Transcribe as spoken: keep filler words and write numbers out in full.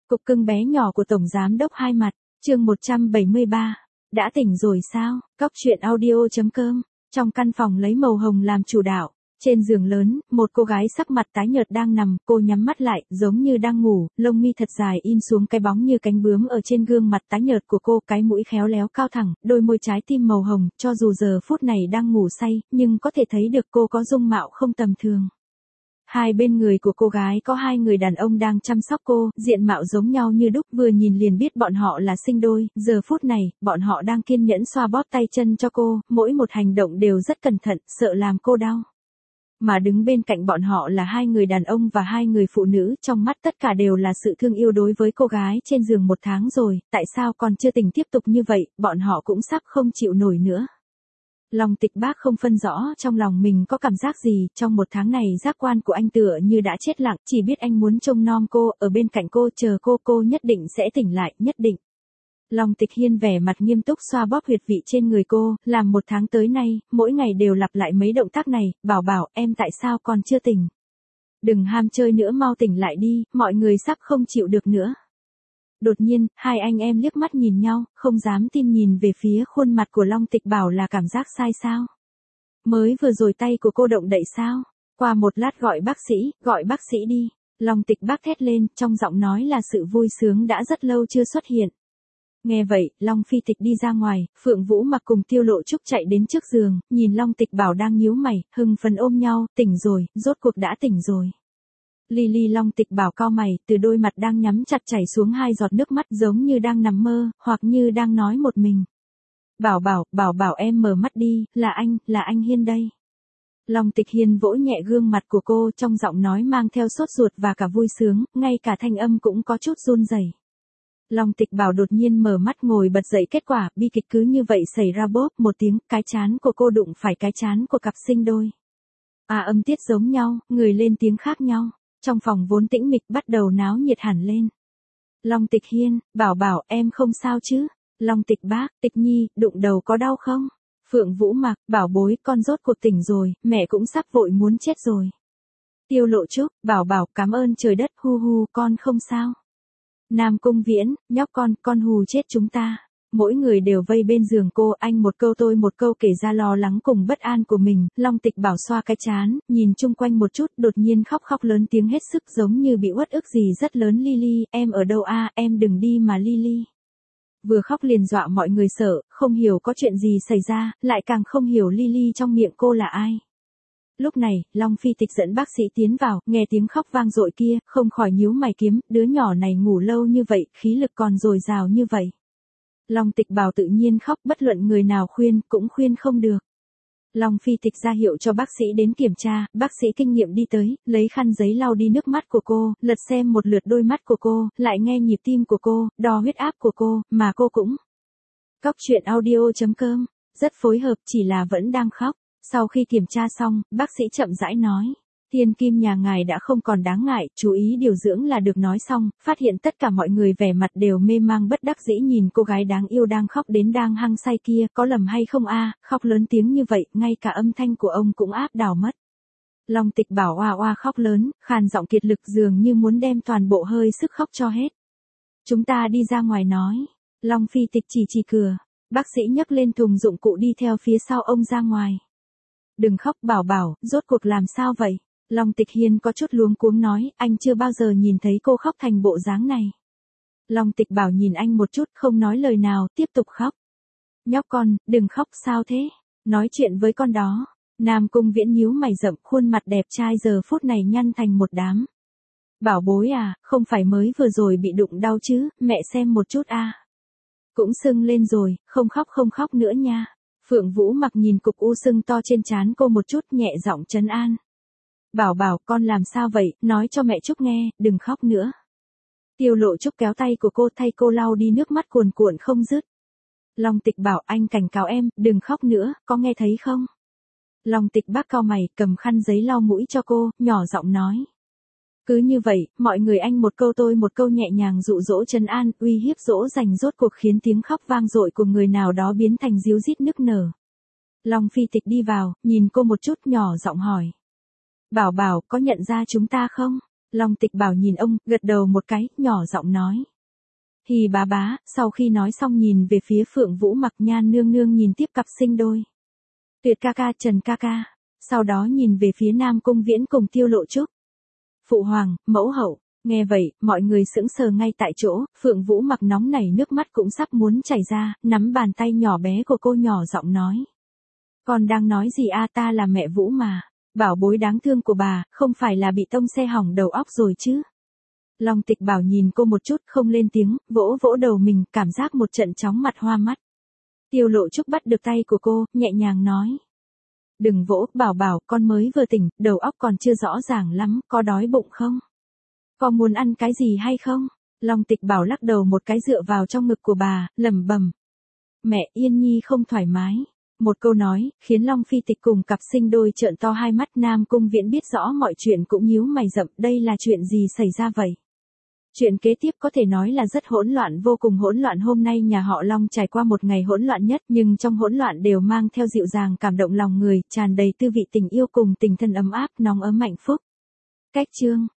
Cục cưng bé nhỏ của Tổng Giám đốc Hai Mặt, chương một trăm bảy mươi ba. Đã tỉnh rồi sao? Cóc truyện audio chấm com. Trong căn phòng lấy màu hồng làm chủ đạo. Trên giường lớn, một cô gái sắc mặt tái nhợt đang nằm, cô nhắm mắt lại, giống như đang ngủ, lông mi thật dài in xuống cái bóng như cánh bướm ở trên gương mặt tái nhợt của cô, cái mũi khéo léo cao thẳng, đôi môi trái tim màu hồng, cho dù giờ phút này đang ngủ say, nhưng có thể thấy được cô có dung mạo không tầm thường. Hai bên người của cô gái có hai người đàn ông đang chăm sóc cô, diện mạo giống nhau như đúc, vừa nhìn liền biết bọn họ là sinh đôi, giờ phút này, bọn họ đang kiên nhẫn xoa bóp tay chân cho cô, mỗi một hành động đều rất cẩn thận, sợ làm cô đau. Mà đứng bên cạnh bọn họ là hai người đàn ông và hai người phụ nữ, trong mắt tất cả đều là sự thương yêu đối với cô gái trên giường một tháng rồi, tại sao còn chưa tỉnh tiếp tục như vậy, bọn họ cũng sắp không chịu nổi nữa. Long Tịch Bác không phân rõ trong lòng mình có cảm giác gì, trong một tháng này giác quan của anh tựa như đã chết lặng, chỉ biết anh muốn trông nom cô, ở bên cạnh cô, chờ cô, cô nhất định sẽ tỉnh lại, nhất định. Long Tịch Hiên vẻ mặt nghiêm túc xoa bóp huyệt vị trên người cô, làm một tháng tới nay, mỗi ngày đều lặp lại mấy động tác này, bảo bảo, em tại sao còn chưa tỉnh? Đừng ham chơi nữa, mau tỉnh lại đi, mọi người sắp không chịu được nữa. Đột nhiên, hai anh em liếc mắt nhìn nhau, không dám tin nhìn về phía khuôn mặt của Long Tịch Bảo là cảm giác sai sao? Mới vừa rồi tay của cô động đậy sao? Qua một lát gọi bác sĩ, gọi bác sĩ đi. Long Tịch Bác thét lên, trong giọng nói là sự vui sướng đã rất lâu chưa xuất hiện. Nghe vậy, Long Phi Tịch đi ra ngoài, Phượng Vũ Mặc cùng Tiêu Lộ Trúc chạy đến trước giường, nhìn Long Tịch Bảo đang nhíu mày, hưng phấn ôm nhau, tỉnh rồi, rốt cuộc đã tỉnh rồi. Lily Long Tịch Bảo cau mày, từ đôi mặt đang nhắm chặt chảy xuống hai giọt nước mắt giống như đang nằm mơ, hoặc như đang nói một mình. Bảo bảo, bảo bảo em mở mắt đi, là anh, là anh Hiên đây. Long Tịch Hiên vỗ nhẹ gương mặt của cô, trong giọng nói mang theo sốt ruột và cả vui sướng, ngay cả thanh âm cũng có chút run rẩy. Long Tịch Bảo đột nhiên mở mắt ngồi bật dậy, kết quả bi kịch cứ như vậy xảy ra, bốp một tiếng, cái trán của cô đụng phải cái trán của cặp sinh đôi. À, âm tiết giống nhau, người lên tiếng khác nhau. Trong phòng vốn tĩnh mịch bắt đầu náo nhiệt hẳn lên. Long Tịch Hiên, bảo bảo, em không sao chứ? Long Tịch Bác, Tịch Nhi, đụng đầu có đau không? Phượng Vũ Mặc, bảo bối, con rốt cuộc tỉnh rồi, mẹ cũng sắp vội muốn chết rồi. Tiêu Lộ Trúc, bảo bảo, cảm ơn trời đất, hu hu, con không sao. Nam Cung Viễn, nhóc con, con hù chết chúng ta. Mỗi người đều vây bên giường cô, anh một câu tôi một câu kể ra lo lắng cùng bất an của mình. Long Tịch Bảo xoa cái trán, nhìn chung quanh một chút, đột nhiên khóc khóc lớn tiếng hết sức, giống như bị uất ức gì rất lớn. Lily, em ở đâu a? Em đừng đi mà Lily. Vừa khóc liền dọa mọi người sợ, không hiểu có chuyện gì xảy ra, lại càng không hiểu Lily trong miệng cô là ai. Lúc này, Long Phi Tịch dẫn bác sĩ tiến vào, nghe tiếng khóc vang dội kia, không khỏi nhíu mày kiếm, đứa nhỏ này ngủ lâu như vậy, khí lực còn dồi dào như vậy. Long Tịch Bảo tự nhiên khóc, bất luận người nào khuyên, cũng khuyên không được. Long Phi Tịch ra hiệu cho bác sĩ đến kiểm tra, bác sĩ kinh nghiệm đi tới, lấy khăn giấy lau đi nước mắt của cô, lật xem một lượt đôi mắt của cô, lại nghe nhịp tim của cô, đo huyết áp của cô, mà cô cũng. Cóc truyện audio chấm com, rất phối hợp, chỉ là vẫn đang khóc. Sau khi kiểm tra xong, bác sĩ chậm rãi nói. Thiên kim nhà ngài đã không còn đáng ngại, chú ý điều dưỡng là được. Nói xong, phát hiện tất cả mọi người vẻ mặt đều mê mang bất đắc dĩ nhìn cô gái đáng yêu đang khóc đến đang hăng say kia, có lầm hay không a? Khóc lớn tiếng như vậy, ngay cả âm thanh của ông cũng áp đảo mất. Long Tịch Bảo oa oa khóc lớn, khàn giọng kiệt lực dường như muốn đem toàn bộ hơi sức khóc cho hết. Chúng ta đi ra ngoài nói. Long Phi Tịch chỉ chỉ cửa, bác sĩ nhấc lên thùng dụng cụ đi theo phía sau ông ra ngoài. Đừng khóc bảo bảo, rốt cuộc làm sao vậy? Long Tịch Hiên có chút luống cuống nói, anh chưa bao giờ nhìn thấy cô khóc thành bộ dáng này. Long Tịch Bảo nhìn anh một chút, không nói lời nào, tiếp tục khóc. Nhóc con, đừng khóc, sao thế? Nói chuyện với con đó. Nam Cung Viễn nhíu mày rậm, khuôn mặt đẹp trai giờ phút này nhăn thành một đám. Bảo bối à, không phải mới vừa rồi bị đụng đau chứ, mẹ xem một chút a. Cũng sưng lên rồi, không khóc không khóc nữa nha. Phượng Vũ Mặc nhìn cục u sưng to trên trán cô một chút, nhẹ giọng trấn an. Bảo bảo, con làm sao vậy, nói cho mẹ Trúc nghe, đừng khóc nữa. Tiêu Lộ Trúc kéo tay của cô, thay cô lau đi nước mắt cuồn cuộn không dứt. Long Tịch Bảo, anh cảnh cáo em, đừng khóc nữa, có nghe thấy không? Long Tịch Bác cau mày, cầm khăn giấy lau mũi cho cô, nhỏ giọng nói. Cứ như vậy, mọi người anh một câu tôi một câu nhẹ nhàng dụ dỗ trấn an, uy hiếp dỗ dành, rốt cuộc khiến tiếng khóc vang dội của người nào đó biến thành ríu rít nức nở. Long Phi Tịch đi vào, nhìn cô một chút, nhỏ giọng hỏi. Bảo bảo, có nhận ra chúng ta không? Long Tịch Bảo nhìn ông, gật đầu một cái, nhỏ giọng nói. Hì bá bá, sau khi nói xong nhìn về phía Phượng Vũ Mặc, Nhan nương nương nhìn tiếp cặp sinh đôi. Tuyệt ca ca, Trần ca ca. Sau đó nhìn về phía Nam Cung Viễn cùng Tiêu Lộ Trúc. Phụ hoàng, mẫu hậu. Nghe vậy, mọi người sững sờ ngay tại chỗ, Phượng Vũ Mặc nóng nảy nước mắt cũng sắp muốn chảy ra, nắm bàn tay nhỏ bé của cô nhỏ giọng nói. Con đang nói gì a, ta là mẹ Vũ mà. Bảo bối đáng thương của bà, không phải là bị tông xe hỏng đầu óc rồi chứ. Long Tịch Bảo nhìn cô một chút không lên tiếng, vỗ vỗ đầu mình, cảm giác một trận chóng mặt hoa mắt. Tiêu Lộ Trúc bắt được tay của cô, nhẹ nhàng nói. Đừng vỗ, Bảo Bảo, con mới vừa tỉnh, đầu óc còn chưa rõ ràng lắm, có đói bụng không? Có muốn ăn cái gì hay không? Long Tịch Bảo lắc đầu một cái dựa vào trong ngực của bà, lẩm bẩm. Mẹ, Yên Nhi không thoải mái. Một câu nói, khiến Long Phi Tịch cùng cặp sinh đôi trợn to hai mắt. Nam Cung Viễn biết rõ mọi chuyện cũng nhíu mày rậm, đây là chuyện gì xảy ra vậy? Chuyện kế tiếp có thể nói là rất hỗn loạn, vô cùng hỗn loạn. Hôm nay nhà họ Long trải qua một ngày hỗn loạn nhất, nhưng trong hỗn loạn đều mang theo dịu dàng cảm động lòng người, tràn đầy tư vị tình yêu cùng tình thân ấm áp, nóng ấm hạnh phúc. Cách chương